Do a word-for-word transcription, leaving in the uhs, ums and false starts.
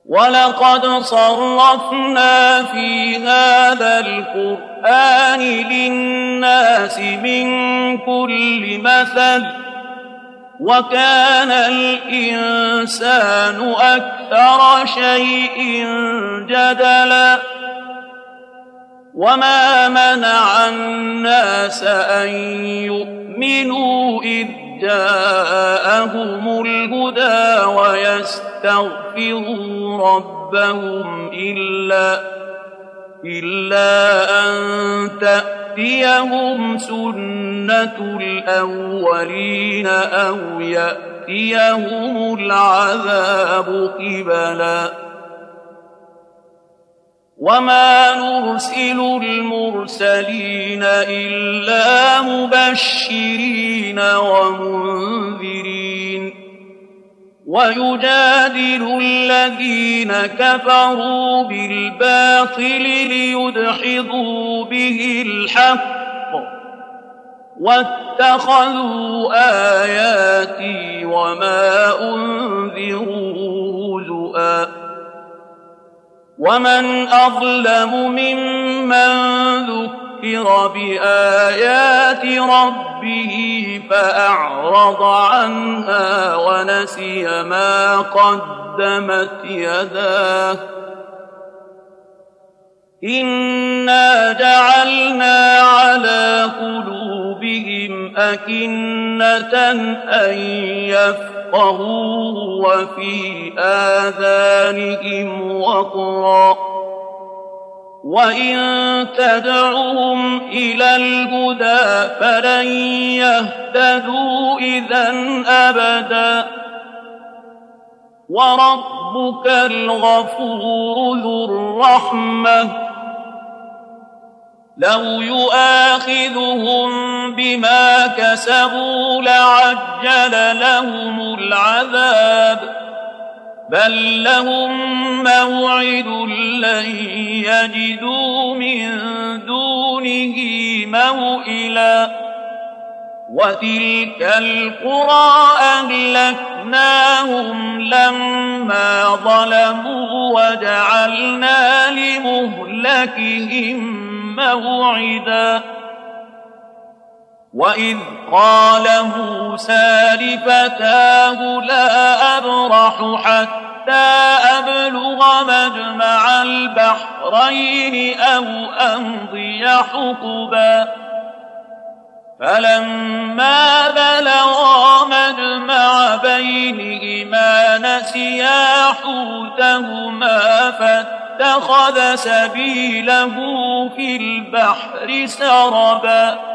وَلَقَدْ صَرَّفْنَا فِي هَذَا الْقُرْآنِ لِلنَّاسِ مِنْ كُلِّ مَثَلٍ وَكَانَ الْإِنسَانُ أَكْثَرَ شَيْءٍ جَدَلًا وَمَا مَنَعَ النَّاسَ أَن يُؤْمِنُوا إِذْ جَاءَهُمُ الْهُدَىٰ وَيَسْتَغْفِرُوا رَبَّهُمْ إِلَّا إِلَّا أَن تَأْتِيَهُمْ سُنَّةُ الْأَوَّلِينَ أَوْ يَأْتِيَهُمُ الْعَذَابُ قِبَلًا وَمَا نُرْسِلُ الْمُرْسَلِينَ إِلَّا مُبَشِّرِينَ وَمُنذِرِينَ وَيُجَادِلُ الَّذِينَ كَفَرُوا بِالْبَاطِلِ لِيُدْحِضُوا بِهِ الْحَقَّ وَاتَّخَذُوا آيَاتِي وَمَا أُنذِرُوا هُزُوًا وَمَنْ أَظْلَمُ مِمَّنْ ذُكِّرَ بِآيَاتِ رَبِّهِ فَأَعْرَضَ عَنْهَا وَنَسِيَ مَا قَدَّمَتْ يَدَاهُ إِنَّا جَعَلْنَا عَلَى قُلُوبِهِمْ أَكِنَّةً أَن يَفْقَهُوهُ وَفِي آذَانِهِمْ وَقْرًا ۚ وَإِن تَدْعُهُمْ إِلَى الْهُدَىٰ فَلَن يَهْتَدُوا إِذًا أَبَدًا ۚ وَرَبُّكَ الْغَفُورُ ذُو الرَّحْمَةِ لَوْ يُؤَاخِذُهُم بِمَا كَسَبُوا لَعَجَّلَ لَهُمُ الْعَذَابَ ۚ بَل لَّهُم مَّوْعِدٌ لَّن يَجِدُوا مِن دُونِهِ مَوْئِلًا وَتِلْكَ الْقُرَىٰ أَهْلَكْنَاهُمْ لَمَّا ظَلَمُوا وَجَعَلْنَا لِمُهْلِكِهِم مَّوْعِدًا وَإِذْ قَالَ مُوسَىٰ لِفَتَاهُ لَا أَبْرَحُ حَتَّىٰ أَبْلُغَ مَجْمَعَ الْبَحْرَيْنِ أَوْ أَمْضِيَ حُقُبًا فَلَمَّا بَلَغَا مَجْمَعَ بَيْنِهِمَا نَسِيَا حُوتَهُمَا فَاتَّخَذَ سَبِيلَهُ فِي الْبَحْرِ سَرَبًا